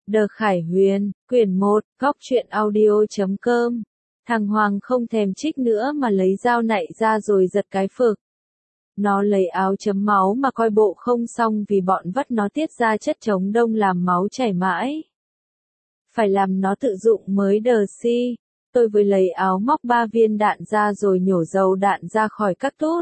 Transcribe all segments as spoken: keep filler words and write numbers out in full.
Đờ Khải Huyền, quyển một, góc truyện audio chấm com. Thằng Hoàng không thèm trích nữa mà lấy dao nạy ra rồi giật cái phực. Nó lấy áo chấm máu mà coi bộ không xong vì bọn vắt nó tiết ra chất chống đông làm máu chảy mãi. Phải làm nó tự dụng mới đờ si. Tôi vừa lấy áo móc ba viên đạn ra rồi nhổ dầu đạn ra khỏi các tút.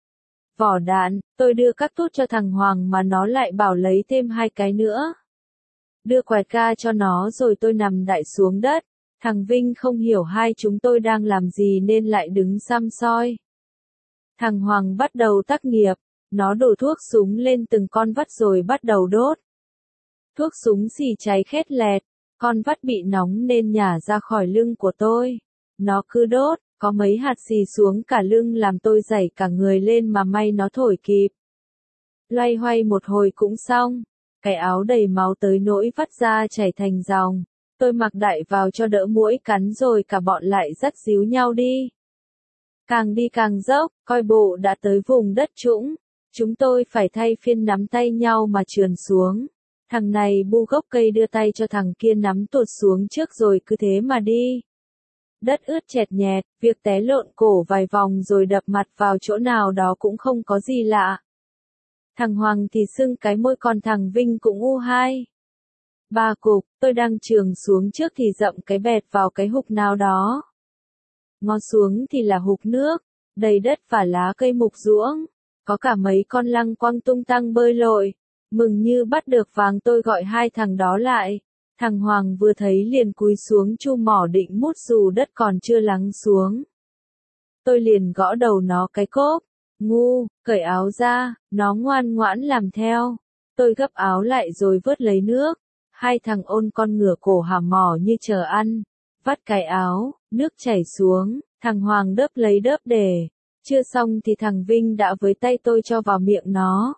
Vỏ đạn, tôi đưa các tút cho thằng Hoàng mà nó lại bảo lấy thêm hai cái nữa. Đưa quẹt ca cho nó rồi tôi nằm đại xuống đất. Thằng Vinh không hiểu hai chúng tôi đang làm gì nên lại đứng săm soi. Thằng Hoàng bắt đầu tác nghiệp, nó đổ thuốc súng lên từng con vắt rồi bắt đầu đốt. Thuốc súng xì cháy khét lẹt, con vắt bị nóng nên nhả ra khỏi lưng của tôi. Nó cứ đốt, có mấy hạt xì xuống cả lưng làm tôi giãy cả người lên mà may nó thổi kịp. Loay hoay một hồi cũng xong, cái áo đầy máu tới nỗi vắt ra chảy thành dòng. Tôi mặc đại vào cho đỡ muỗi cắn rồi cả bọn lại dắt díu nhau đi. Càng đi càng dốc, coi bộ đã tới vùng đất trũng. Chúng tôi phải thay phiên nắm tay nhau mà trườn xuống. Thằng này bu gốc cây đưa tay cho thằng kia nắm tuột xuống trước rồi cứ thế mà đi. Đất ướt chẹt nhẹt, việc té lộn cổ vài vòng rồi đập mặt vào chỗ nào đó cũng không có gì lạ. Thằng Hoàng thì sưng cái môi còn thằng Vinh cũng u hai. Ba cục, tôi đang chường xuống trước thì dậm cái bẹt vào cái hục nào đó. Ngó xuống thì là hục nước, đầy đất và lá cây mục ruỗng, có cả mấy con lăng quăng tung tăng bơi lội. Mừng như bắt được vàng tôi gọi hai thằng đó lại. Thằng Hoàng vừa thấy liền cúi xuống chu mỏ định mút dù đất còn chưa lắng xuống. Tôi liền gõ đầu nó cái cốp. Ngu, cởi áo ra, nó ngoan ngoãn làm theo. Tôi gấp áo lại rồi vớt lấy nước. Hai thằng ôn con ngửa cổ hàm mỏ như chờ ăn. Vắt cái áo, nước chảy xuống, thằng Hoàng đớp lấy đớp để. Chưa xong thì thằng Vinh đã với tay tôi cho vào miệng nó.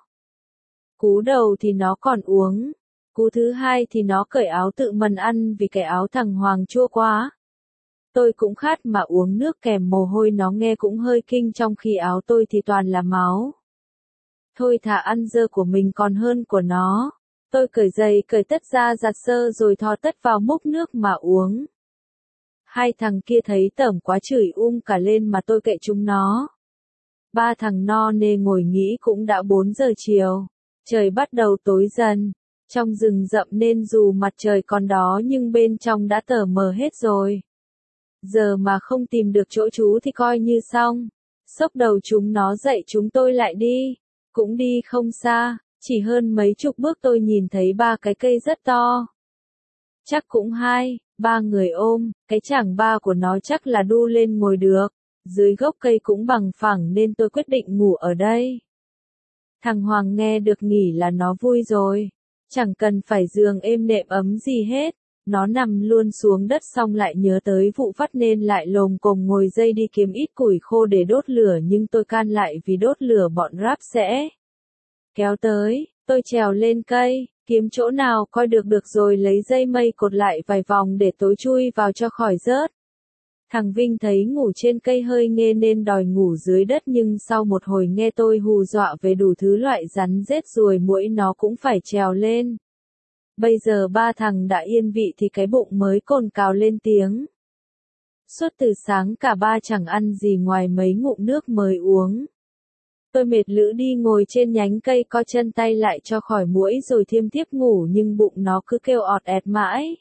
Cú đầu thì nó còn uống. Cú thứ hai thì nó cởi áo tự mần ăn vì cái áo thằng Hoàng chua quá. Tôi cũng khát mà uống nước kèm mồ hôi nó nghe cũng hơi kinh trong khi áo tôi thì toàn là máu. Thôi thà ăn dơ của mình còn hơn của nó. Tôi cởi giày cởi tất ra giặt sơ rồi thò tất vào múc nước mà uống. Hai thằng kia thấy tởm quá chửi um cả lên mà tôi kệ chúng nó. Ba thằng no nê ngồi nghĩ cũng đã bốn giờ chiều. Trời bắt đầu tối dần. Trong rừng rậm nên dù mặt trời còn đó nhưng bên trong đã tờ mờ hết rồi. Giờ mà không tìm được chỗ trú thì coi như xong. Xốc đầu chúng nó dậy chúng tôi lại đi. Cũng đi không xa, chỉ hơn mấy chục bước tôi nhìn thấy ba cái cây rất to. Chắc cũng hai, ba người ôm, cái chảng ba của nó chắc là đu lên ngồi được. Dưới gốc cây cũng bằng phẳng nên tôi quyết định ngủ ở đây. Thằng Hoàng nghe được nghỉ là nó vui rồi. Chẳng cần phải giường êm nệm ấm gì hết. Nó nằm luôn xuống đất xong lại nhớ tới vụ vắt nên lại lồm cồm ngồi dây đi kiếm ít củi khô để đốt lửa nhưng tôi can lại vì đốt lửa bọn ráp sẽ kéo tới. Tôi trèo lên cây, kiếm chỗ nào coi được được rồi lấy dây mây cột lại vài vòng để tối chui vào cho khỏi rớt. Thằng Vinh thấy ngủ trên cây hơi nghê nên đòi ngủ dưới đất nhưng sau một hồi nghe tôi hù dọa về đủ thứ loại rắn rết ruồi muỗi nó cũng phải trèo lên. Bây giờ ba thằng đã yên vị thì cái bụng mới cồn cào lên tiếng. Suốt từ sáng cả ba chẳng ăn gì ngoài mấy ngụm nước mới uống. Tôi mệt lử đi ngồi trên nhánh cây co chân tay lại cho khỏi muỗi rồi thiêm thiếp ngủ nhưng bụng nó cứ kêu ọt ẹt mãi.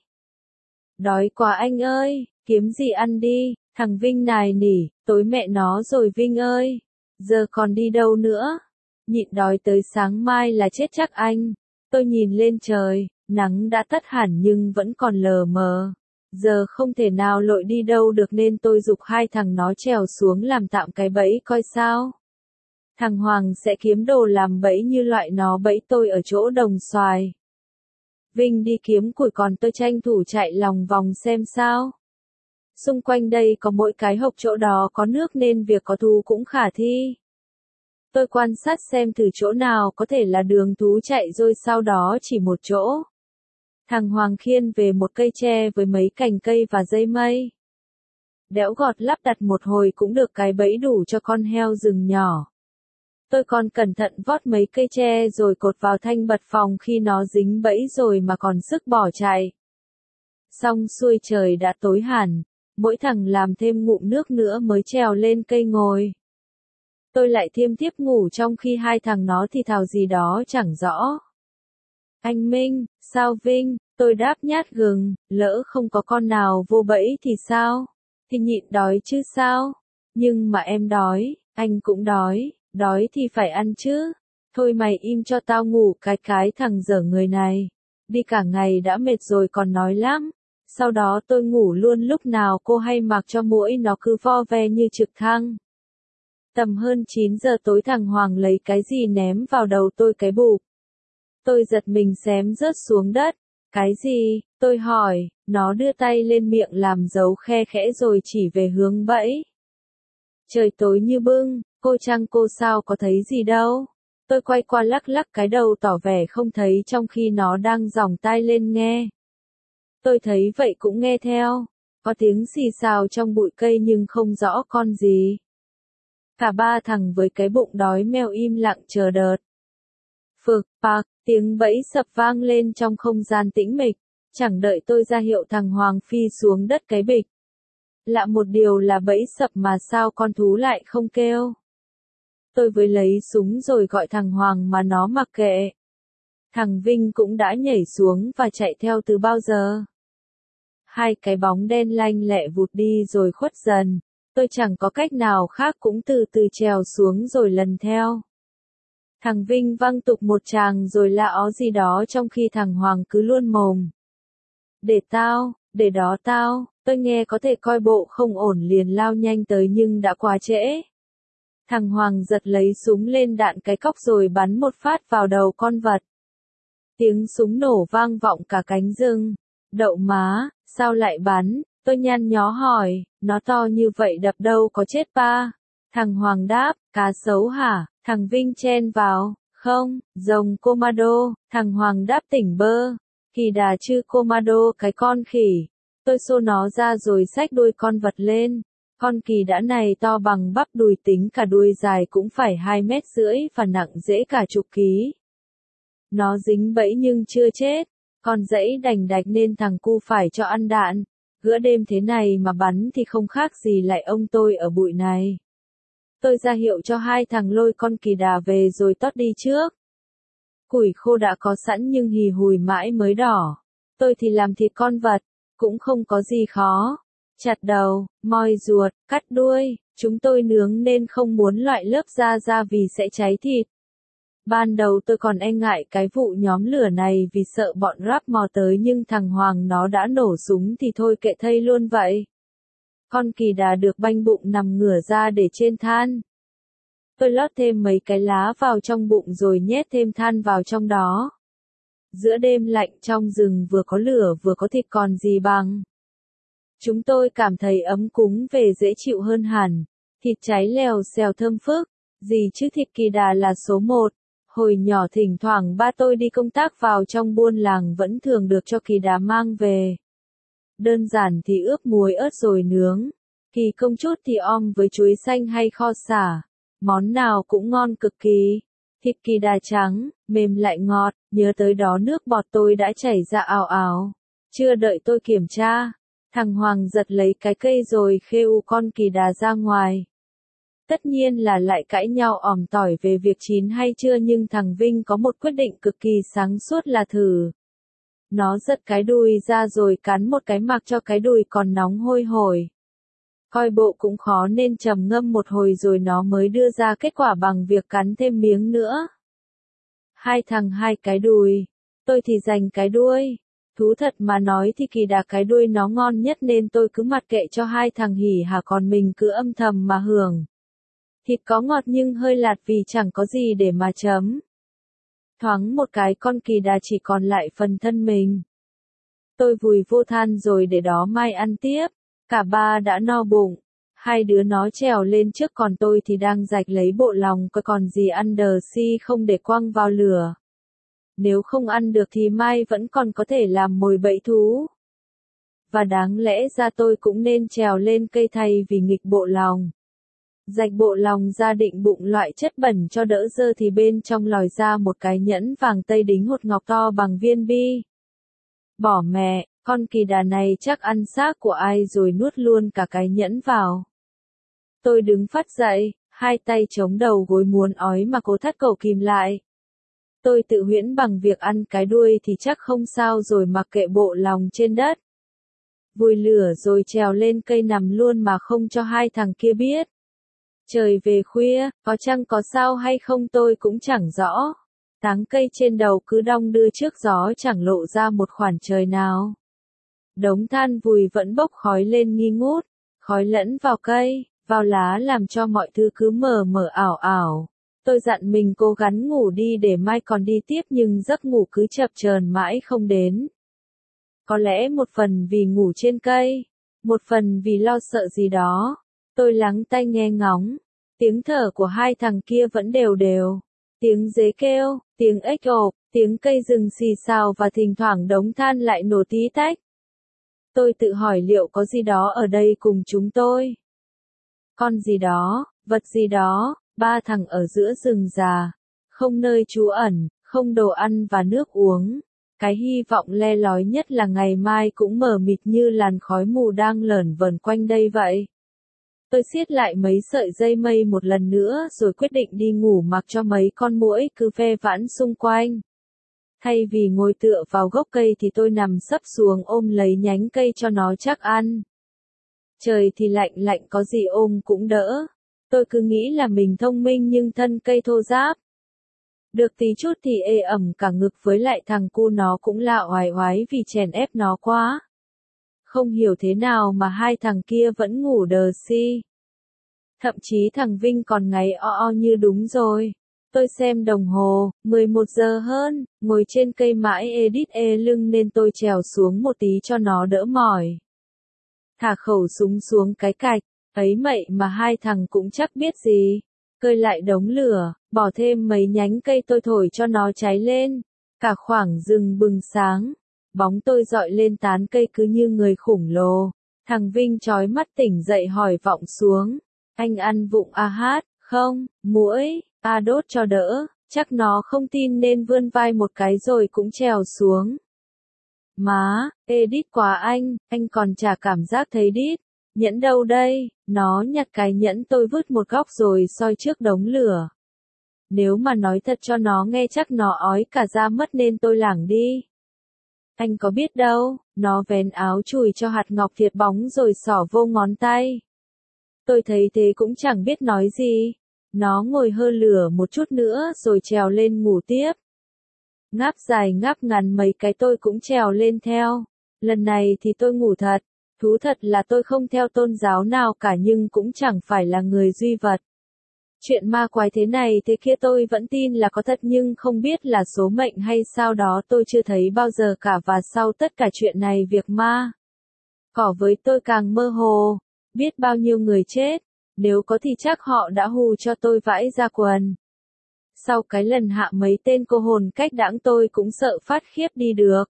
Đói quá anh ơi, kiếm gì ăn đi, thằng Vinh nài nỉ, tối mẹ nó rồi Vinh ơi, giờ còn đi đâu nữa, nhịn đói tới sáng mai là chết chắc anh. Tôi nhìn lên trời, nắng đã tắt hẳn nhưng vẫn còn lờ mờ, giờ không thể nào lội đi đâu được nên tôi giục hai thằng nó trèo xuống làm tạm cái bẫy coi sao. Thằng Hoàng sẽ kiếm đồ làm bẫy như loại nó bẫy tôi ở chỗ đồng xoài. Vinh đi kiếm củi còn tôi tranh thủ chạy lòng vòng xem sao. Xung quanh đây có mỗi cái hộc chỗ đó có nước nên việc có thú cũng khả thi. Tôi quan sát xem thử chỗ nào có thể là đường thú chạy rồi sau đó chỉ một chỗ. Thằng Hoàng khiêng về một cây tre với mấy cành cây và dây mây. Đẽo gọt lắp đặt một hồi cũng được cái bẫy đủ cho con heo rừng nhỏ. Tôi còn cẩn thận vót mấy cây tre rồi cột vào thanh bật phòng khi nó dính bẫy rồi mà còn sức bỏ chạy. Xong xuôi trời đã tối hẳn, mỗi thằng làm thêm ngụm nước nữa mới trèo lên cây ngồi. Tôi lại thiêm thiếp ngủ trong khi hai thằng nó thì thào gì đó chẳng rõ. Anh Minh, sao Vinh, tôi đáp nhát gừng, lỡ không có con nào vô bẫy thì sao? Thì nhịn đói chứ sao? Nhưng mà em đói, anh cũng đói, đói thì phải ăn chứ. Thôi mày im cho tao ngủ cái cái thằng dở người này. Đi cả ngày đã mệt rồi còn nói lắm. Sau đó tôi ngủ luôn lúc nào cô hay mặc cho muỗi nó cứ vo ve như trực thăng. Tầm hơn chín giờ tối thằng Hoàng lấy cái gì ném vào đầu tôi cái bụp. Tôi giật mình xém rớt xuống đất. Cái gì? Tôi hỏi, nó đưa tay lên miệng làm dấu khe khẽ rồi chỉ về hướng bẫy. Trời tối như bưng, cô Trăng cô sao có thấy gì đâu. Tôi quay qua lắc lắc cái đầu tỏ vẻ không thấy trong khi nó đang giòng tai lên nghe. Tôi thấy vậy cũng nghe theo. Có tiếng xì xào trong bụi cây nhưng không rõ con gì. Cả ba thằng với cái bụng đói meo im lặng chờ đợt. Phực, phạc, tiếng bẫy sập vang lên trong không gian tĩnh mịch. Chẳng đợi tôi ra hiệu thằng Hoàng phi xuống đất cái bịch. Lạ một điều là bẫy sập mà sao con thú lại không kêu. Tôi với lấy súng rồi gọi thằng Hoàng mà nó mặc kệ. Thằng Vinh cũng đã nhảy xuống và chạy theo từ bao giờ. Hai cái bóng đen lanh lẹ vụt đi rồi khuất dần. Tôi chẳng có cách nào khác cũng từ từ trèo xuống rồi lần theo. Thằng Vinh văng tục một tràng rồi la ó gì đó trong khi thằng Hoàng cứ luôn mồm. Để tao, để đó tao, tôi nghe có thể coi bộ không ổn liền lao nhanh tới nhưng đã quá trễ. Thằng Hoàng giật lấy súng lên đạn cái cóc rồi bắn một phát vào đầu con vật. Tiếng súng nổ vang vọng cả cánh rừng. Đậu má, sao lại bắn? Tôi nhăn nhó hỏi, nó to như vậy đập đâu có chết pa. Thằng Hoàng đáp, cá sấu hả? Thằng Vinh chen vào, không, rồng Komodo. Thằng Hoàng đáp tỉnh bơ, kỳ đà chứ Komodo cái con khỉ. Tôi xô nó ra rồi xách đuôi con vật lên. Con kỳ đã này to bằng bắp đùi, tính cả đuôi dài cũng phải hai mét rưỡi và nặng dễ cả chục ký. Nó dính bẫy nhưng chưa chết. Con dãy đành đạch nên thằng cu phải cho ăn đạn. Ggiữa đêm thế này mà bắn thì không khác gì lại ông tôi ở bụi này. Tôi ra hiệu cho hai thằng lôi con kỳ đà về rồi tót đi trước. Củi khô đã có sẵn nhưng hì hùi mãi mới đỏ. Tôi thì làm thịt con vật, cũng không có gì khó. Chặt đầu, moi ruột, cắt đuôi, chúng tôi nướng nên không muốn loại lớp da ra vì sẽ cháy thịt. Ban đầu tôi còn e ngại cái vụ nhóm lửa này vì sợ bọn rap mò tới nhưng thằng Hoàng nó đã nổ súng thì thôi kệ thây luôn vậy. Con kỳ đà được banh bụng nằm ngửa ra để trên than. Tôi lót thêm mấy cái lá vào trong bụng rồi nhét thêm than vào trong đó. Giữa đêm lạnh trong rừng vừa có lửa vừa có thịt còn gì bằng. Chúng tôi cảm thấy ấm cúng về dễ chịu hơn hẳn. Thịt cháy lèo xèo thơm phức. Gì chứ thịt kỳ đà là số một. Hồi nhỏ thỉnh thoảng ba tôi đi công tác vào trong buôn làng vẫn thường được cho kỳ đà mang về. Đơn giản thì ướp muối ớt rồi nướng. Kỳ công chút thì om với chuối xanh hay kho sả. Món nào cũng ngon cực kỳ. Thịt kỳ đà trắng, mềm lại ngọt, nhớ tới đó nước bọt tôi đã chảy ra ào ào. Chưa đợi tôi kiểm tra, thằng Hoàng giật lấy cái cây rồi khêu con kỳ đà ra ngoài. Tất nhiên là lại cãi nhau ỏm tỏi về việc chín hay chưa nhưng thằng Vinh có một quyết định cực kỳ sáng suốt là thử. Nó giật cái đùi ra rồi cắn một cái mặc cho cái đùi còn nóng hôi hổi. Coi bộ cũng khó nên trầm ngâm một hồi rồi nó mới đưa ra kết quả bằng việc cắn thêm miếng nữa. Hai thằng hai cái đùi, tôi thì dành cái đuôi. Thú thật mà nói thì kỳ đà cái đuôi nó ngon nhất nên tôi cứ mặc kệ cho hai thằng hỉ hả còn mình cứ âm thầm mà hưởng. Thịt có ngọt nhưng hơi lạt vì chẳng có gì để mà chấm. Thoáng một cái con kỳ đà chỉ còn lại phần thân mình. Tôi vùi vô than rồi để đó mai ăn tiếp. Cả ba đã no bụng. Hai đứa nó trèo lên trước còn tôi thì đang rạch lấy bộ lòng coi còn gì ăn đờ si không để quăng vào lửa. Nếu không ăn được thì mai vẫn còn có thể làm mồi bẫy thú. Và đáng lẽ ra tôi cũng nên trèo lên cây thay vì nghịch bộ lòng. Rạch bộ lòng ra định bụng loại chất bẩn cho đỡ dơ thì bên trong lòi ra một cái nhẫn vàng tây đính hột ngọc to bằng viên bi. Bỏ mẹ, con kỳ đà này chắc ăn xác của ai rồi nuốt luôn cả cái nhẫn vào. Tôi đứng phắt dậy, hai tay chống đầu gối muốn ói mà cố thắt cổ kìm lại. Tôi tự huyễn bằng việc ăn cái đuôi thì chắc không sao rồi mặc kệ bộ lòng trên đất. Vùi lửa rồi trèo lên cây nằm luôn mà không cho hai thằng kia biết. Trời về khuya, có chăng có sao hay không tôi cũng chẳng rõ. Táng cây trên đầu cứ đong đưa trước gió chẳng lộ ra một khoảng trời nào. Đống than vùi vẫn bốc khói lên nghi ngút, khói lẫn vào cây, vào lá làm cho mọi thứ cứ mờ mờ ảo ảo. Tôi dặn mình cố gắng ngủ đi để mai còn đi tiếp nhưng giấc ngủ cứ chập chờn mãi không đến. Có lẽ một phần vì ngủ trên cây, một phần vì lo sợ gì đó. Tôi lắng tai nghe ngóng, tiếng thở của hai thằng kia vẫn đều đều. Tiếng dế kêu, tiếng ếch ộp, tiếng cây rừng xì xào và thỉnh thoảng đống than lại nổ tí tách. Tôi tự hỏi liệu có gì đó ở đây cùng chúng tôi. Con gì đó, vật gì đó, ba thằng ở giữa rừng già, không nơi trú ẩn, không đồ ăn và nước uống. Cái hy vọng le lói nhất là ngày mai cũng mờ mịt như làn khói mù đang lởn vởn quanh đây vậy. Tôi siết lại mấy sợi dây mây một lần nữa rồi quyết định đi ngủ mặc cho mấy con muỗi cứ ve vãn xung quanh. Thay vì ngồi tựa vào gốc cây thì tôi nằm sấp xuống ôm lấy nhánh cây cho nó chắc ăn. Trời thì lạnh lạnh có gì ôm cũng đỡ. Tôi cứ nghĩ là mình thông minh nhưng thân cây thô ráp. Được tí chút thì ê ẩm cả ngực với lại thằng cu nó cũng lạ oái oái vì chèn ép nó quá. Không hiểu thế nào mà hai thằng kia vẫn ngủ đờ si. Thậm chí thằng Vinh còn ngáy o o như đúng rồi. Tôi xem đồng hồ, mười một giờ hơn, ngồi trên cây mãi edit ê lưng nên tôi trèo xuống một tí cho nó đỡ mỏi. Thả khẩu súng xuống cái cạch, ấy mậy mà hai thằng cũng chắc biết gì. Cơi lại đống lửa, bỏ thêm mấy nhánh cây tôi thổi cho nó cháy lên. Cả khoảng rừng bừng sáng. Bóng tôi dọi lên tán cây cứ như người khủng lồ. Thằng Vinh chói mắt tỉnh dậy hỏi vọng xuống. Anh ăn vụng à hát, không, muỗi, à đốt cho đỡ. Chắc nó không tin nên vươn vai một cái rồi cũng trèo xuống. Má, edit quá anh, anh còn chả cảm giác thấy đít. Nhẫn đâu đây, nó nhặt cái nhẫn tôi vứt một góc rồi soi trước đống lửa. Nếu mà nói thật cho nó nghe chắc nó ói cả da mất nên tôi lảng đi. Anh có biết đâu, nó vén áo chùi cho hạt ngọc thiệt bóng rồi xỏ vô ngón tay. Tôi thấy thế cũng chẳng biết nói gì. Nó ngồi hơ lửa một chút nữa rồi trèo lên ngủ tiếp. Ngáp dài ngáp ngắn mấy cái tôi cũng trèo lên theo. Lần này thì tôi ngủ thật. Thú thật là tôi không theo tôn giáo nào cả nhưng cũng chẳng phải là người duy vật. Chuyện ma quái thế này thế kia tôi vẫn tin là có thật nhưng không biết là số mệnh hay sao đó tôi chưa thấy bao giờ cả và sau tất cả chuyện này việc ma. Cỏ với tôi càng mơ hồ, biết bao nhiêu người chết, nếu có thì chắc họ đã hù cho tôi vãi ra quần. Sau cái lần hạ mấy tên cô hồn cách đãng tôi cũng sợ phát khiếp đi được.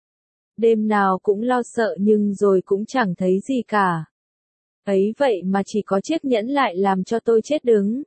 Đêm nào cũng lo sợ nhưng rồi cũng chẳng thấy gì cả. Ấy vậy mà chỉ có chiếc nhẫn lại làm cho tôi chết đứng.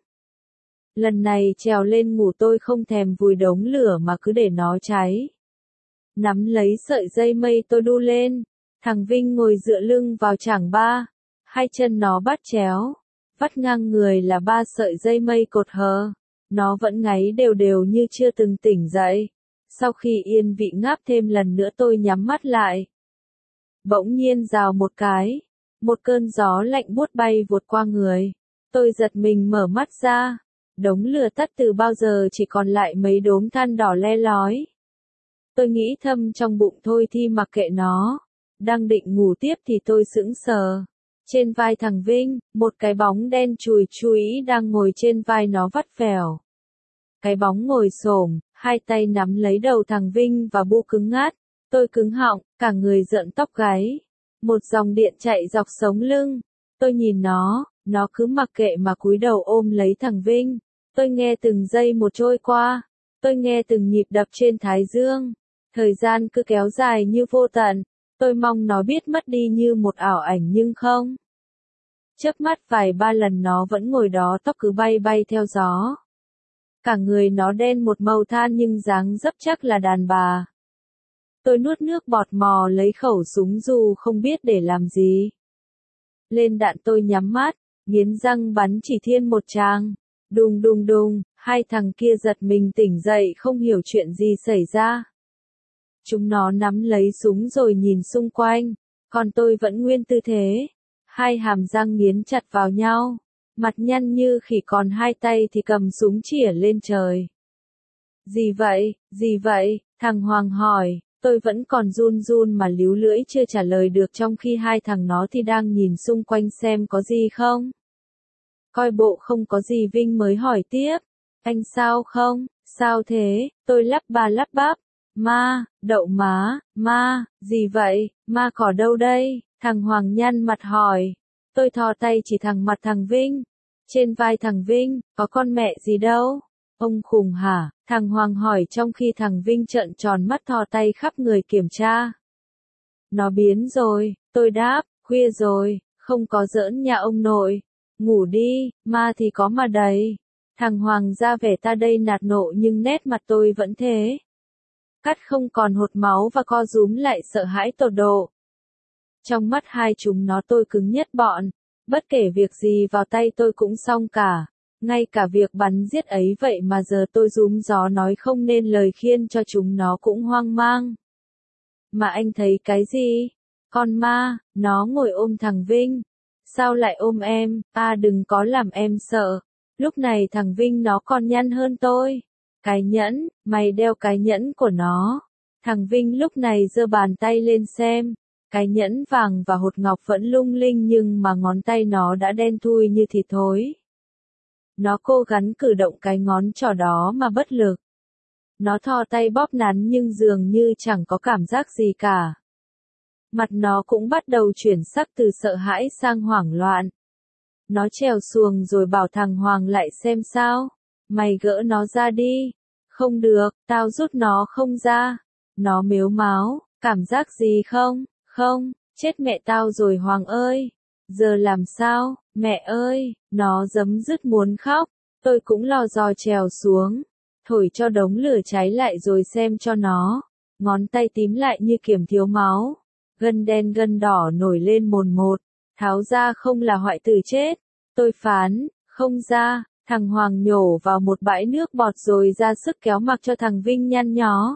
Lần này trèo lên ngủ tôi không thèm vùi đống lửa mà cứ để nó cháy. Nắm lấy sợi dây mây tôi đu lên. Thằng Vinh ngồi dựa lưng vào chảng ba. Hai chân nó bắt chéo. Vắt ngang người là ba sợi dây mây cột hờ. Nó vẫn ngáy đều đều như chưa từng tỉnh dậy. Sau khi yên vị ngáp thêm lần nữa tôi nhắm mắt lại. Bỗng nhiên rào một cái. Một cơn gió lạnh buốt bay vụt qua người. Tôi giật mình mở mắt ra. Đống lửa tắt từ bao giờ chỉ còn lại mấy đốm than đỏ le lói. Tôi nghĩ thầm trong bụng thôi thì mặc kệ nó. Đang định ngủ tiếp thì tôi sững sờ. Trên vai thằng Vinh, một cái bóng đen chùi chùi đang ngồi trên vai nó vắt vẻo. Cái bóng ngồi xổm, hai tay nắm lấy đầu thằng Vinh và bu cứng ngắt. Tôi cứng họng, cả người rợn tóc gáy. Một dòng điện chạy dọc sống lưng. Tôi nhìn nó, nó cứ mặc kệ mà cúi đầu ôm lấy thằng Vinh. Tôi nghe từng giây một trôi qua. Tôi nghe từng nhịp đập trên thái dương. Thời gian cứ kéo dài như vô tận. Tôi mong nó biết mất đi như một ảo ảnh nhưng không. Chớp mắt vài ba lần nó vẫn ngồi đó, tóc cứ bay bay theo gió. Cả người nó đen một màu than nhưng dáng dấp chắc là đàn bà. Tôi nuốt nước bọt mò lấy khẩu súng dù không biết để làm gì. Lên đạn tôi nhắm mắt, nghiến răng bắn chỉ thiên một tràng. Đùng đùng đùng, hai thằng kia giật mình tỉnh dậy không hiểu chuyện gì xảy ra. Chúng nó nắm lấy súng rồi nhìn xung quanh, còn tôi vẫn nguyên tư thế. Hai hàm răng nghiến chặt vào nhau, mặt nhăn như khỉ, còn hai tay thì cầm súng chĩa lên trời. Gì vậy, gì vậy, thằng Hoàng hỏi, tôi vẫn còn run run mà líu lưỡi chưa trả lời được, trong khi hai thằng nó thì đang nhìn xung quanh xem có gì không. Coi bộ không có gì Vinh mới hỏi tiếp, anh sao không, sao thế, tôi lắp ba lắp bắp, ma, đậu má, ma, gì vậy, ma cỏ đâu đây, thằng Hoàng nhăn mặt hỏi, tôi thò tay chỉ thẳng mặt thằng Vinh, trên vai thằng Vinh, có con mẹ gì đâu, ông khùng hả, thằng Hoàng hỏi trong khi thằng Vinh trợn tròn mắt thò tay khắp người kiểm tra. Nó biến rồi, tôi đáp, khuya rồi, không có giỡn nhà ông nội. Ngủ đi, ma thì có mà đầy. Thằng Hoàng ra vẻ ta đây nạt nộ nhưng nét mặt tôi vẫn thế. Cắt không còn hột máu và co rúm lại sợ hãi tột độ. Trong mắt hai chúng nó tôi cứng nhất bọn. Bất kể việc gì vào tay tôi cũng xong cả. Ngay cả việc bắn giết ấy vậy mà giờ tôi rúm gió nói không nên lời khiên cho chúng nó cũng hoang mang. Mà anh thấy cái gì? Con ma, nó ngồi ôm thằng Vinh. Sao lại ôm em, à đừng có làm em sợ. Lúc này thằng Vinh nó còn nhăn hơn tôi. Cái nhẫn, mày đeo cái nhẫn của nó. Thằng Vinh lúc này giơ bàn tay lên xem. Cái nhẫn vàng và hột ngọc vẫn lung linh nhưng mà ngón tay nó đã đen thui như thịt thối. Nó cố gắng cử động cái ngón trỏ đó mà bất lực. Nó thò tay bóp nắn nhưng dường như chẳng có cảm giác gì cả. Mặt nó cũng bắt đầu chuyển sắc từ sợ hãi sang hoảng loạn. Nó trèo xuồng rồi bảo thằng Hoàng lại xem sao. Mày gỡ nó ra đi. Không được, tao rút nó không ra. Nó mếu máo, cảm giác gì không? Không, chết mẹ tao rồi Hoàng ơi. Giờ làm sao, mẹ ơi, nó giấm dứt muốn khóc. Tôi cũng lò dò trèo xuống. Thổi cho đống lửa cháy lại rồi xem cho nó. Ngón tay tím lại như kiểm thiếu máu. Gân đen gân đỏ nổi lên mồn một, tháo ra không là hoại tử chết. Tôi phán, không ra, thằng Hoàng nhổ vào một bãi nước bọt rồi ra sức kéo mặc cho thằng Vinh nhăn nhó.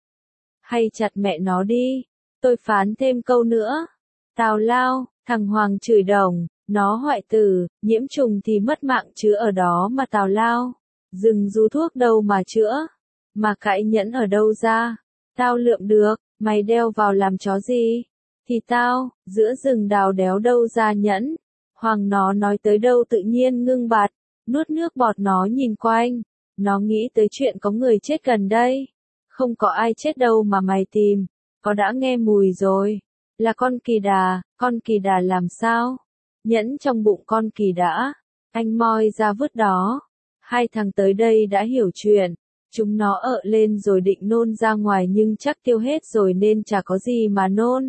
Hay chặt mẹ nó đi, tôi phán thêm câu nữa. Tào lao, thằng Hoàng chửi đồng, nó hoại tử, nhiễm trùng thì mất mạng chứ ở đó mà tào lao. Dừng rú thuốc đâu mà chữa, mà cãi nhẫn ở đâu ra, tao lượm được, mày đeo vào làm chó gì? Thì tao, giữa rừng đào đéo đâu ra nhẫn. Hoàng nó nói tới đâu tự nhiên ngưng bặt, nuốt nước bọt nó nhìn quanh. Nó nghĩ tới chuyện có người chết gần đây. Không có ai chết đâu mà mày tìm, có đã nghe mùi rồi. Là con kỳ đà, con kỳ đà làm sao? Nhẫn trong bụng con kỳ đã, anh moi ra vứt đó. Hai thằng tới đây đã hiểu chuyện. Chúng nó ợ lên rồi định nôn ra ngoài nhưng chắc tiêu hết rồi nên chả có gì mà nôn.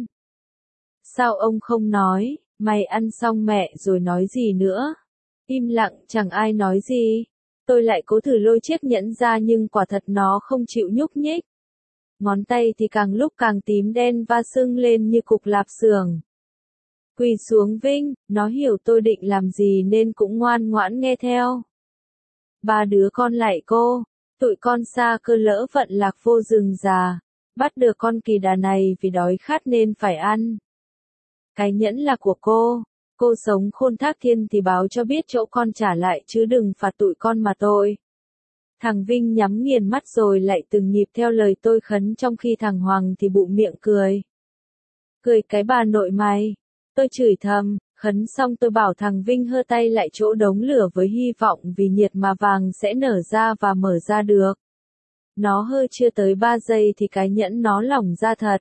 Sao ông không nói, mày ăn xong mẹ rồi nói gì nữa? Im lặng chẳng ai nói gì. Tôi lại cố thử lôi chiếc nhẫn ra nhưng quả thật nó không chịu nhúc nhích. Ngón tay thì càng lúc càng tím đen và sưng lên như cục lạp xưởng. Quỳ xuống Vinh, nó hiểu tôi định làm gì nên cũng ngoan ngoãn nghe theo. Ba đứa con lại cô, tụi con xa cơ lỡ vận lạc vô rừng già, bắt được con kỳ đà này vì đói khát nên phải ăn. Cái nhẫn là của cô, cô sống khôn thác thiên thì báo cho biết chỗ con trả lại chứ đừng phạt tụi con mà tội. Thằng Vinh nhắm nghiền mắt rồi lại từng nhịp theo lời tôi khấn trong khi thằng Hoàng thì bụng miệng cười. Cười cái bà nội mày, tôi chửi thầm, khấn xong tôi bảo thằng Vinh hơ tay lại chỗ đống lửa với hy vọng vì nhiệt mà vàng sẽ nở ra và mở ra được. Nó hơi chưa tới ba giây thì cái nhẫn nó lỏng ra thật.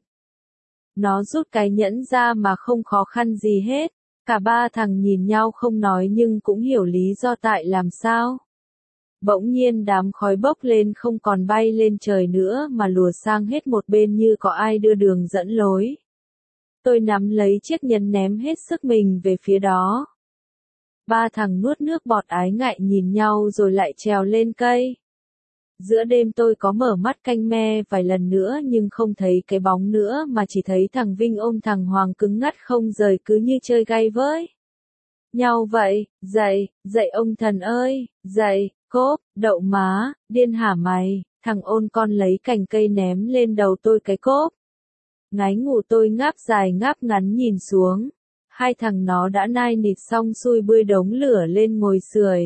Nó rút cái nhẫn ra mà không khó khăn gì hết. Cả ba thằng nhìn nhau không nói nhưng cũng hiểu lý do tại làm sao. Bỗng nhiên đám khói bốc lên không còn bay lên trời nữa mà lùa sang hết một bên như có ai đưa đường dẫn lối. Tôi nắm lấy chiếc nhẫn ném hết sức mình về phía đó. Ba thằng nuốt nước bọt ái ngại nhìn nhau rồi lại trèo lên cây. Giữa đêm tôi có mở mắt canh me vài lần nữa nhưng không thấy cái bóng nữa mà chỉ thấy thằng Vinh ôm thằng Hoàng cứng ngắt không rời cứ như chơi gay với nhau vậy. Dậy, dậy ông thần ơi, dậy, cốp, đậu má, điên hả mày, thằng ôn con lấy cành cây ném lên đầu tôi cái cốp. Ngáy ngủ tôi ngáp dài ngáp ngắn nhìn xuống. Hai thằng nó đã nai nịt xong xuôi bươi đống lửa lên ngồi sưởi.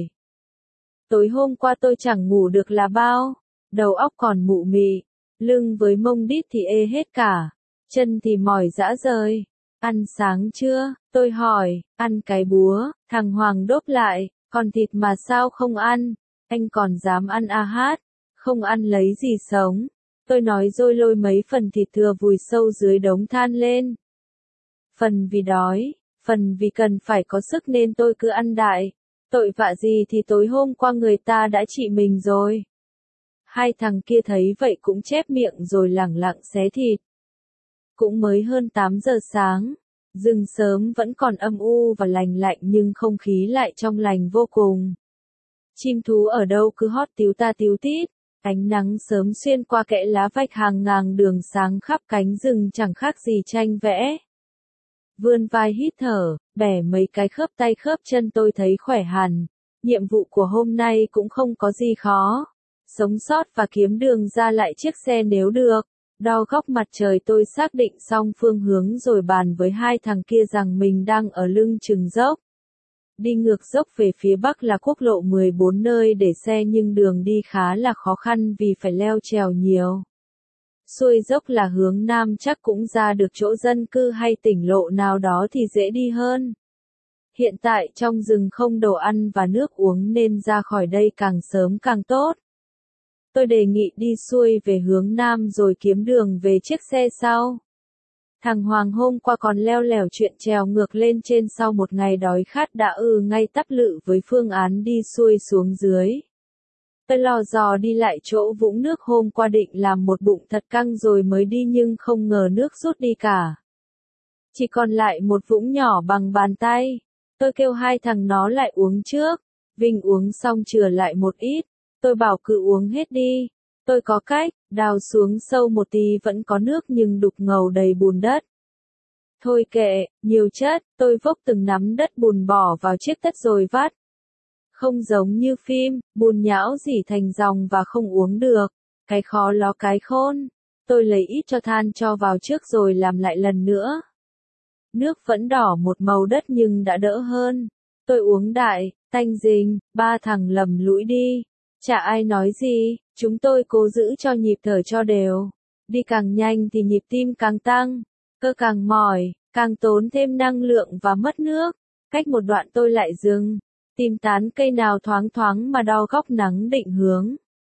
Tối hôm qua tôi chẳng ngủ được là bao, đầu óc còn mụ mị, lưng với mông đít thì ê hết cả, chân thì mỏi rã rời. Ăn sáng chưa? Tôi hỏi. Ăn cái búa, thằng Hoàng đốp lại, còn thịt mà sao không ăn, anh còn dám ăn a hát, không ăn lấy gì sống. Tôi nói rồi lôi mấy phần thịt thừa vùi sâu dưới đống than lên. Phần vì đói, phần vì cần phải có sức nên tôi cứ ăn đại. Tội vạ gì thì tối hôm qua người ta đã trị mình rồi. Hai thằng kia thấy vậy cũng chép miệng rồi lẳng lặng xé thịt. Cũng mới hơn tám giờ sáng, rừng sớm vẫn còn âm u và lành lạnh nhưng không khí lại trong lành vô cùng. Chim thú ở đâu cứ hót tíu ta tíu tít, ánh nắng sớm xuyên qua kẽ lá vách hàng ngàn đường sáng khắp cánh rừng chẳng khác gì tranh vẽ. Vươn vai hít thở, bẻ mấy cái khớp tay khớp chân tôi thấy khỏe hẳn. Nhiệm vụ của hôm nay cũng không có gì khó. Sống sót và kiếm đường ra lại chiếc xe nếu được. Đo góc mặt trời tôi xác định xong phương hướng rồi bàn với hai thằng kia rằng mình đang ở lưng chừng dốc. Đi ngược dốc về phía bắc là quốc lộ mười bốn nơi để xe nhưng đường đi khá là khó khăn vì phải leo trèo nhiều. Xuôi dốc là hướng nam chắc cũng ra được chỗ dân cư hay tỉnh lộ nào đó thì dễ đi hơn. Hiện tại trong rừng không đồ ăn và nước uống nên ra khỏi đây càng sớm càng tốt. Tôi đề nghị đi xuôi về hướng nam rồi kiếm đường về chiếc xe sau. Thằng Hoàng hôm qua còn leo lẻo chuyện trèo ngược lên trên sau một ngày đói khát đã ừ ngay tắp lự với phương án đi xuôi xuống dưới. Tôi lò dò đi lại chỗ vũng nước hôm qua định làm một bụng thật căng rồi mới đi nhưng không ngờ nước rút đi cả. Chỉ còn lại một vũng nhỏ bằng bàn tay. Tôi kêu hai thằng nó lại uống trước. Vinh uống xong chừa lại một ít. Tôi bảo cứ uống hết đi. Tôi có cách, đào xuống sâu một tí vẫn có nước nhưng đục ngầu đầy bùn đất. Thôi kệ, nhiều chất, tôi vốc từng nắm đất bùn bỏ vào chiếc tất rồi vắt. Không giống như phim, bùn nhão rỉ thành dòng và không uống được. Cái khó ló cái khôn. Tôi lấy ít cho than cho vào trước rồi làm lại lần nữa. Nước vẫn đỏ một màu đất nhưng đã đỡ hơn. Tôi uống đại, tanh rình, ba thằng lầm lũi đi. Chả ai nói gì, chúng tôi cố giữ cho nhịp thở cho đều. Đi càng nhanh thì nhịp tim càng tăng, cơ càng mỏi, càng tốn thêm năng lượng và mất nước. Cách một đoạn tôi lại dừng, tìm tán cây nào thoáng thoáng mà đo góc nắng định hướng.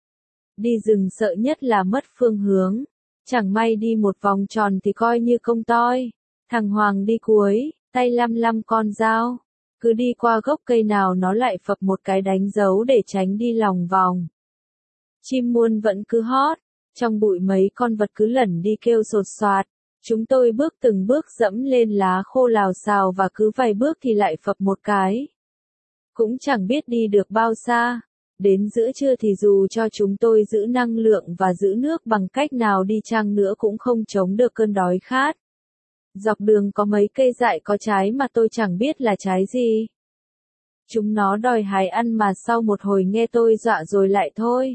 Đi rừng sợ nhất là mất phương hướng. Chẳng may đi một vòng tròn thì coi như công toi. Thằng Hoàng đi cuối, tay lăm lăm con dao. Cứ đi qua gốc cây nào nó lại phập một cái đánh dấu để tránh đi lòng vòng. Chim muôn vẫn cứ hót. Trong bụi mấy con vật cứ lẩn đi kêu sột soạt. Chúng tôi bước từng bước dẫm lên lá khô lào xào và cứ vài bước thì lại phập một cái. Cũng chẳng biết đi được bao xa. Đến giữa trưa thì dù cho chúng tôi giữ năng lượng và giữ nước bằng cách nào đi chăng nữa cũng không chống được cơn đói khát. Dọc đường có mấy cây dại có trái mà tôi chẳng biết là trái gì. Chúng nó đòi hái ăn mà sau một hồi nghe tôi dọa rồi lại thôi.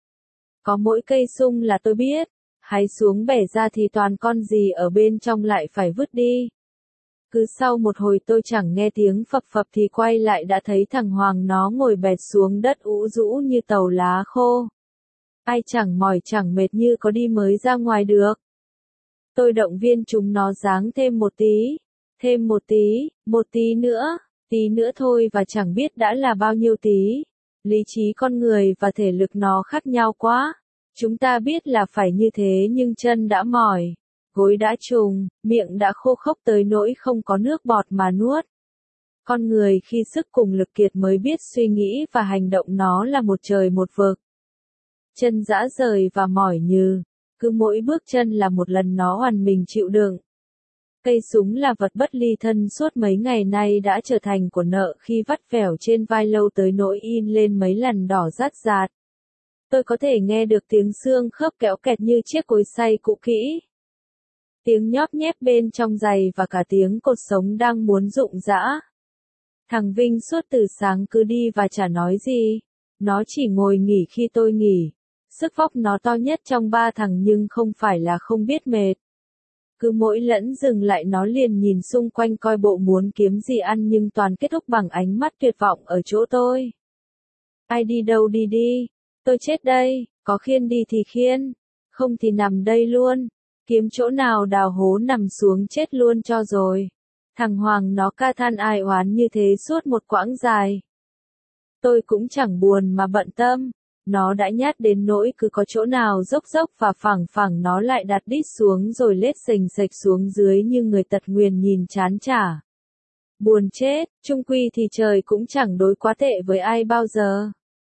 Có mỗi cây sung là tôi biết, hái xuống bẻ ra thì toàn con gì ở bên trong lại phải vứt đi. Cứ sau một hồi tôi chẳng nghe tiếng phập phập thì quay lại đã thấy thằng Hoàng nó ngồi bệt xuống đất ủ rũ như tàu lá khô. Ai chẳng mỏi chẳng mệt như có đi mới ra ngoài được. Tôi động viên chúng nó ráng thêm một tí, thêm một tí, một tí nữa, tí nữa thôi và chẳng biết đã là bao nhiêu tí. Lý trí con người và thể lực nó khác nhau quá. Chúng ta biết là phải như thế nhưng chân đã mỏi, gối đã trùng, miệng đã khô khốc tới nỗi không có nước bọt mà nuốt. Con người khi sức cùng lực kiệt mới biết suy nghĩ và hành động nó là một trời một vực. Chân rã rời và mỏi nhừ. Cứ mỗi bước chân là một lần nó oằn mình chịu đựng. Cây súng là vật bất ly thân suốt mấy ngày nay đã trở thành của nợ khi vắt vẻo trên vai lâu tới nỗi in lên mấy lần đỏ rát rạt. Tôi có thể nghe được tiếng xương khớp kéo kẹt như chiếc cối xay cũ kỹ. Tiếng nhóp nhép bên trong giày và cả tiếng cột sống đang muốn rụng rã. Thằng Vinh suốt từ sáng cứ đi và chả nói gì. Nó chỉ ngồi nghỉ khi tôi nghỉ. Sức vóc nó to nhất trong ba thằng nhưng không phải là không biết mệt. Cứ mỗi lẫn dừng lại nó liền nhìn xung quanh coi bộ muốn kiếm gì ăn nhưng toàn kết thúc bằng ánh mắt tuyệt vọng ở chỗ tôi. Ai đi đâu đi đi. Tôi chết đây, có khiêng đi thì khiêng, không thì nằm đây luôn. Kiếm chỗ nào đào hố nằm xuống chết luôn cho rồi. Thằng Hoàng nó ca than ai oán như thế suốt một quãng dài. Tôi cũng chẳng buồn mà bận tâm. Nó đã nhát đến nỗi cứ có chỗ nào dốc dốc và phẳng phẳng nó lại đặt đít xuống rồi lết sềnh sệch xuống dưới như người tật nguyền nhìn chán chả. Buồn chết, chung quy thì trời cũng chẳng đối quá tệ với ai bao giờ.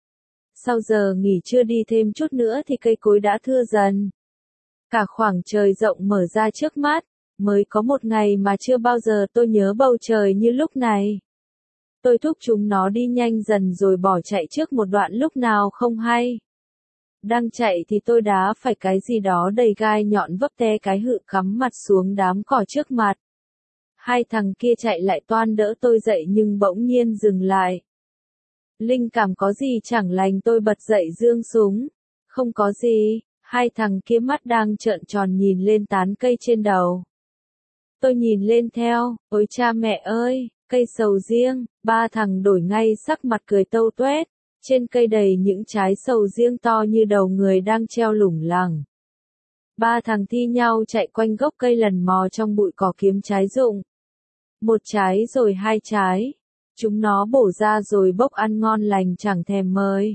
Sau giờ nghỉ trưa đi thêm chút nữa thì cây cối đã thưa dần. Cả khoảng trời rộng mở ra trước mắt, mới có một ngày mà chưa bao giờ tôi nhớ bầu trời như lúc này. Tôi thúc chúng nó đi nhanh dần rồi bỏ chạy trước một đoạn lúc nào không hay. Đang chạy thì tôi đá phải cái gì đó đầy gai nhọn vấp té cái hự cắm mặt xuống đám cỏ trước mặt. Hai thằng kia chạy lại toan đỡ tôi dậy nhưng bỗng nhiên dừng lại. Linh cảm có gì chẳng lành tôi bật dậy giương súng. Không có gì, hai thằng kia mắt đang trợn tròn nhìn lên tán cây trên đầu. Tôi nhìn lên theo, ôi cha mẹ ơi, cây sầu riêng, ba thằng đổi ngay sắc mặt cười tâu tuét. Trên cây đầy những trái sầu riêng to như đầu người đang treo lủng lẳng. Ba thằng thi nhau chạy quanh gốc cây lần mò trong bụi cỏ kiếm trái rụng. Một trái rồi hai trái. Chúng nó bổ ra rồi bốc ăn ngon lành chẳng thèm mời.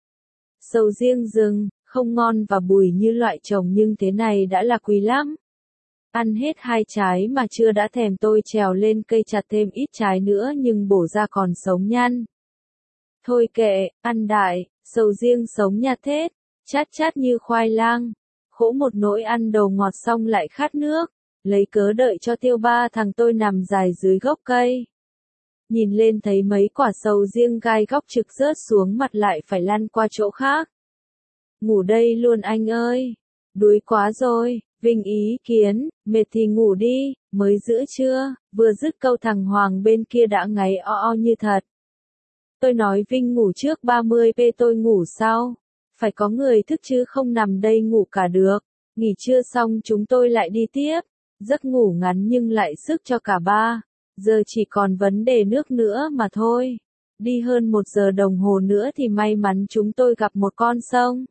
Sầu riêng rừng, không ngon và bùi như loại trồng nhưng thế này đã là quý lắm. Ăn hết hai trái mà chưa đã thèm tôi trèo lên cây chặt thêm ít trái nữa nhưng bổ ra còn sống nhăn. Thôi kệ, ăn đại, sầu riêng sống nhạt thết, chát chát như khoai lang. Khổ một nỗi ăn đồ ngọt xong lại khát nước, lấy cớ đợi cho tiêu ba thằng tôi nằm dài dưới gốc cây. Nhìn lên thấy mấy quả sầu riêng gai góc trực rớt xuống mặt lại phải lăn qua chỗ khác. Ngủ đây luôn anh ơi. Đuối quá rồi, Vinh ý kiến, mệt thì ngủ đi, mới giữa trưa, vừa dứt câu thằng Hoàng bên kia đã ngáy o o như thật. Tôi nói Vinh ngủ trước ba mươi phút tôi ngủ sau. Phải có người thức chứ không nằm đây ngủ cả được. Nghỉ trưa xong chúng tôi lại đi tiếp. Giấc ngủ ngắn nhưng lại sức cho cả ba. Giờ chỉ còn vấn đề nước nữa mà thôi. Đi hơn một giờ đồng hồ nữa thì may mắn chúng tôi gặp một con sông.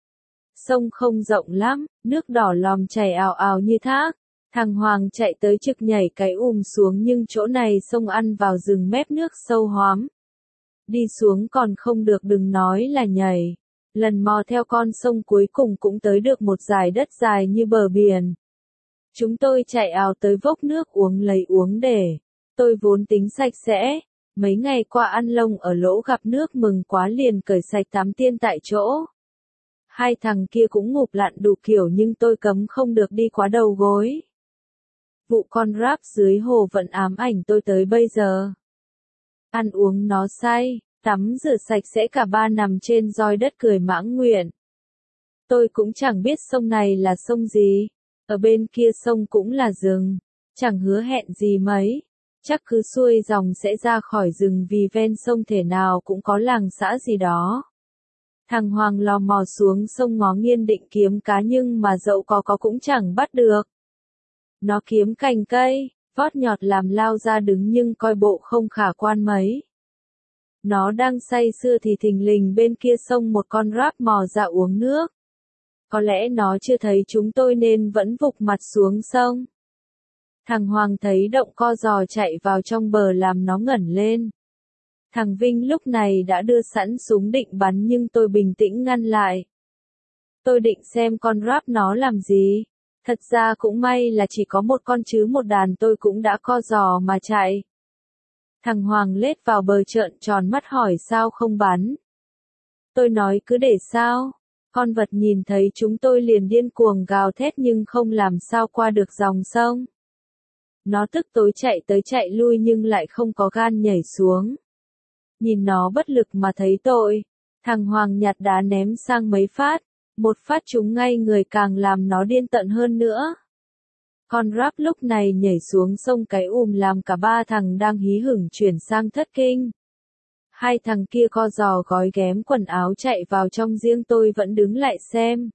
Sông không rộng lắm, nước đỏ lòm chảy ào ào như thác. Thằng Hoàng chạy tới trực nhảy cái ùm xuống nhưng chỗ này sông ăn vào rừng mép nước sâu hoắm. Đi xuống còn không được đừng nói là nhảy. Lần mò theo con sông cuối cùng cũng tới được một dải đất dài như bờ biển. Chúng tôi chạy ào tới vốc nước uống lấy uống để. Tôi vốn tính sạch sẽ. Mấy ngày qua ăn lông ở lỗ gặp nước mừng quá liền cởi sạch tắm tiên tại chỗ. Hai thằng kia cũng ngụp lặn đủ kiểu nhưng tôi cấm không được đi quá đầu gối. Vụ con ráp dưới hồ vẫn ám ảnh tôi tới bây giờ. Ăn uống nó say, tắm rửa sạch sẽ cả ba nằm trên roi đất cười mãng nguyện. Tôi cũng chẳng biết sông này là sông gì, ở bên kia sông cũng là rừng, chẳng hứa hẹn gì mấy, chắc cứ xuôi dòng sẽ ra khỏi rừng vì ven sông thể nào cũng có làng xã gì đó. Thằng Hoàng lò mò xuống sông ngó nghiêng định kiếm cá nhưng mà dẫu có có cũng chẳng bắt được. Nó kiếm cành cây, vót nhọt làm lao ra đứng nhưng coi bộ không khả quan mấy. Nó đang say sưa thì thình lình bên kia sông một con ráp mò ra uống nước. Có lẽ nó chưa thấy chúng tôi nên vẫn vụt mặt xuống sông. Thằng Hoàng thấy động co giò chạy vào trong bờ làm nó ngẩn lên. Thằng Vinh lúc này đã đưa sẵn súng định bắn nhưng tôi bình tĩnh ngăn lại. Tôi định xem con ráp nó làm gì. Thật ra cũng may là chỉ có một con chứ một đàn tôi cũng đã co giò mà chạy. Thằng Hoàng lết vào bờ trợn tròn mắt hỏi sao không bắn. Tôi nói cứ để sao. Con vật nhìn thấy chúng tôi liền điên cuồng gào thét nhưng không làm sao qua được dòng sông. Nó tức tối chạy tới chạy lui nhưng lại không có gan nhảy xuống. Nhìn nó bất lực mà thấy tội, thằng Hoàng nhặt đá ném sang mấy phát, một phát trúng ngay người càng làm nó điên tận hơn nữa. Con Rap lúc này nhảy xuống sông cái ùm làm cả ba thằng đang hí hửng chuyển sang thất kinh. Hai thằng kia co giò gói ghém quần áo chạy vào trong, riêng tôi vẫn đứng lại xem.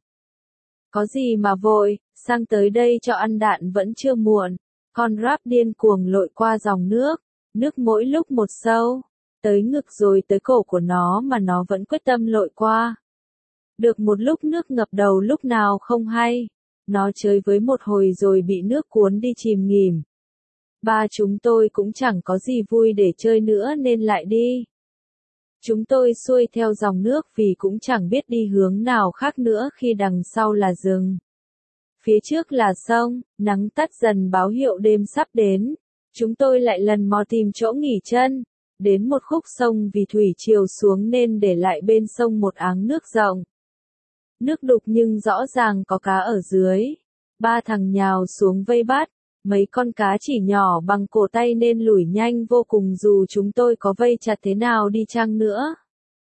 Có gì mà vội, sang tới đây cho ăn đạn vẫn chưa muộn. Con Rap điên cuồng lội qua dòng nước, nước mỗi lúc một sâu, tới ngực rồi tới cổ của nó mà nó vẫn quyết tâm lội qua. Được một lúc nước ngập đầu lúc nào không hay, nó chơi với một hồi rồi bị nước cuốn đi chìm nghỉm. Ba chúng tôi cũng chẳng có gì vui để chơi nữa nên lại đi. Chúng tôi xuôi theo dòng nước vì cũng chẳng biết đi hướng nào khác nữa khi đằng sau là rừng. Phía trước là sông, nắng tắt dần báo hiệu đêm sắp đến. Chúng tôi lại lần mò tìm chỗ nghỉ chân. Đến một khúc sông vì thủy triều xuống nên để lại bên sông một áng nước rộng. Nước đục nhưng rõ ràng có cá ở dưới. Ba thằng nhào xuống vây bắt. Mấy con cá chỉ nhỏ bằng cổ tay nên lủi nhanh vô cùng dù chúng tôi có vây chặt thế nào đi chăng nữa.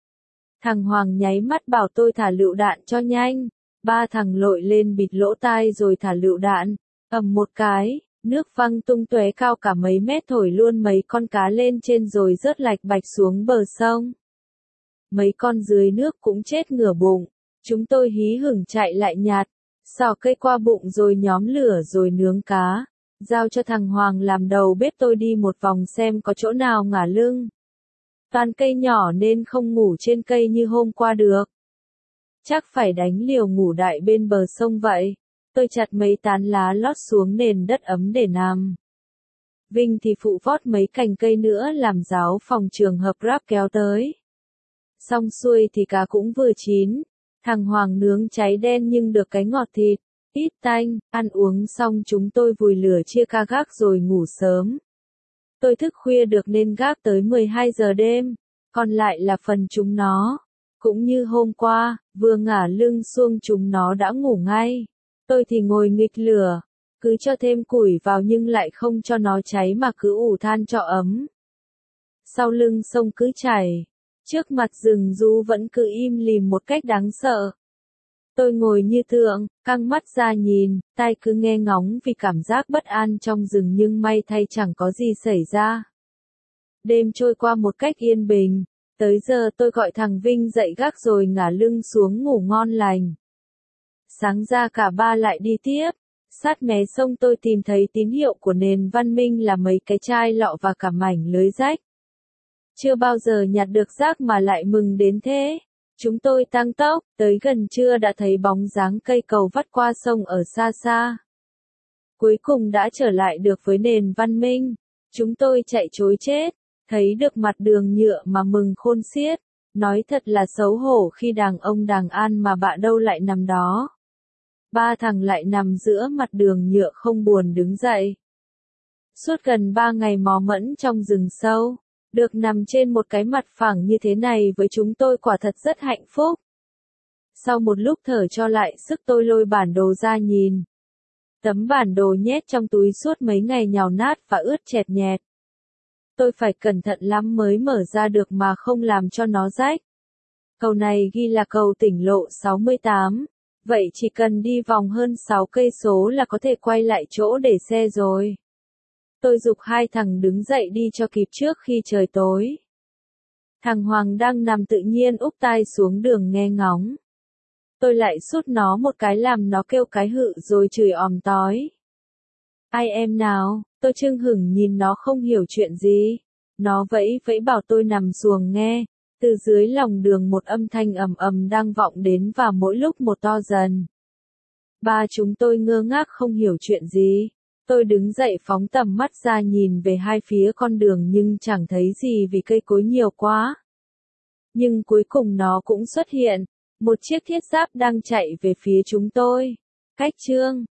Thằng Hoàng nháy mắt bảo tôi thả lựu đạn cho nhanh. Ba thằng lội lên bịt lỗ tai rồi thả lựu đạn. Ầm một cái, nước văng tung tóe cao cả mấy mét thổi luôn mấy con cá lên trên rồi rớt lạch bạch xuống bờ sông. Mấy con dưới nước cũng chết ngửa bụng. Chúng tôi hí hửng chạy lại nhặt, xỏ cây qua bụng rồi nhóm lửa rồi nướng cá. Giao cho thằng Hoàng làm đầu bếp, tôi đi một vòng xem có chỗ nào ngả lưng. Toàn cây nhỏ nên không ngủ trên cây như hôm qua được. Chắc phải đánh liều ngủ đại bên bờ sông vậy. Tôi chặt mấy tán lá lót xuống nền đất ấm để nằm. Vinh thì phụ vót mấy cành cây nữa làm giáo phòng trường hợp Rap kéo tới. Xong xuôi thì cá cũng vừa chín. Thằng Hoàng nướng cháy đen nhưng được cái ngọt thịt, ít tanh. Ăn uống xong chúng tôi vùi lửa chia ca gác rồi ngủ sớm. Tôi thức khuya được nên gác tới mười hai giờ đêm. Còn lại là phần chúng nó. Cũng như hôm qua, vừa ngả lưng xuông chúng nó đã ngủ ngay. Tôi thì ngồi nghịch lửa, cứ cho thêm củi vào nhưng lại không cho nó cháy mà cứ ủ than cho ấm. Sau lưng sông cứ chảy, trước mặt rừng ru vẫn cứ im lìm một cách đáng sợ. Tôi ngồi như tượng, căng mắt ra nhìn, tai cứ nghe ngóng vì cảm giác bất an trong rừng nhưng may thay chẳng có gì xảy ra. Đêm trôi qua một cách yên bình, tới giờ tôi gọi thằng Vinh dậy gác rồi ngả lưng xuống ngủ ngon lành. Sáng ra cả ba lại đi tiếp, sát mé sông tôi tìm thấy tín hiệu của nền văn minh là mấy cái chai lọ và cả mảnh lưới rách. Chưa bao giờ nhặt được rác mà lại mừng đến thế. Chúng tôi tăng tốc, tới gần trưa đã thấy bóng dáng cây cầu vắt qua sông ở xa xa. Cuối cùng đã trở lại được với nền văn minh. Chúng tôi chạy trối chết, thấy được mặt đường nhựa mà mừng khôn xiết. Nói thật là xấu hổ khi đàng ông đàng an mà bạ đâu lại nằm đó. Ba thằng lại nằm giữa mặt đường nhựa không buồn đứng dậy. Suốt gần ba ngày mò mẫm trong rừng sâu, được nằm trên một cái mặt phẳng như thế này với chúng tôi quả thật rất hạnh phúc. Sau một lúc thở cho lại sức tôi lôi bản đồ ra nhìn. Tấm bản đồ nhét trong túi suốt mấy ngày nhàu nát và ướt chẹt nhẹt. Tôi phải cẩn thận lắm mới mở ra được mà không làm cho nó rách. Cầu này ghi là cầu tỉnh lộ sáu mươi tám. Vậy chỉ cần đi vòng hơn sáu cây số là có thể quay lại chỗ để xe rồi. Tôi giục hai thằng đứng dậy đi cho kịp trước khi trời tối. Thằng Hoàng đang nằm tự nhiên úp tai xuống đường nghe ngóng. Tôi lại sút nó một cái làm nó kêu cái hự rồi chửi òm tói. Ai em nào, tôi chưng hửng nhìn nó không hiểu chuyện gì. Nó vẫy vẫy bảo tôi nằm xuồng nghe. Từ dưới lòng đường một âm thanh ầm ầm đang vọng đến và mỗi lúc một to dần. Ba chúng tôi ngơ ngác không hiểu chuyện gì. Tôi đứng dậy phóng tầm mắt ra nhìn về hai phía con đường nhưng chẳng thấy gì vì cây cối nhiều quá. Nhưng cuối cùng nó cũng xuất hiện. Một chiếc thiết giáp đang chạy về phía chúng tôi. Cách chương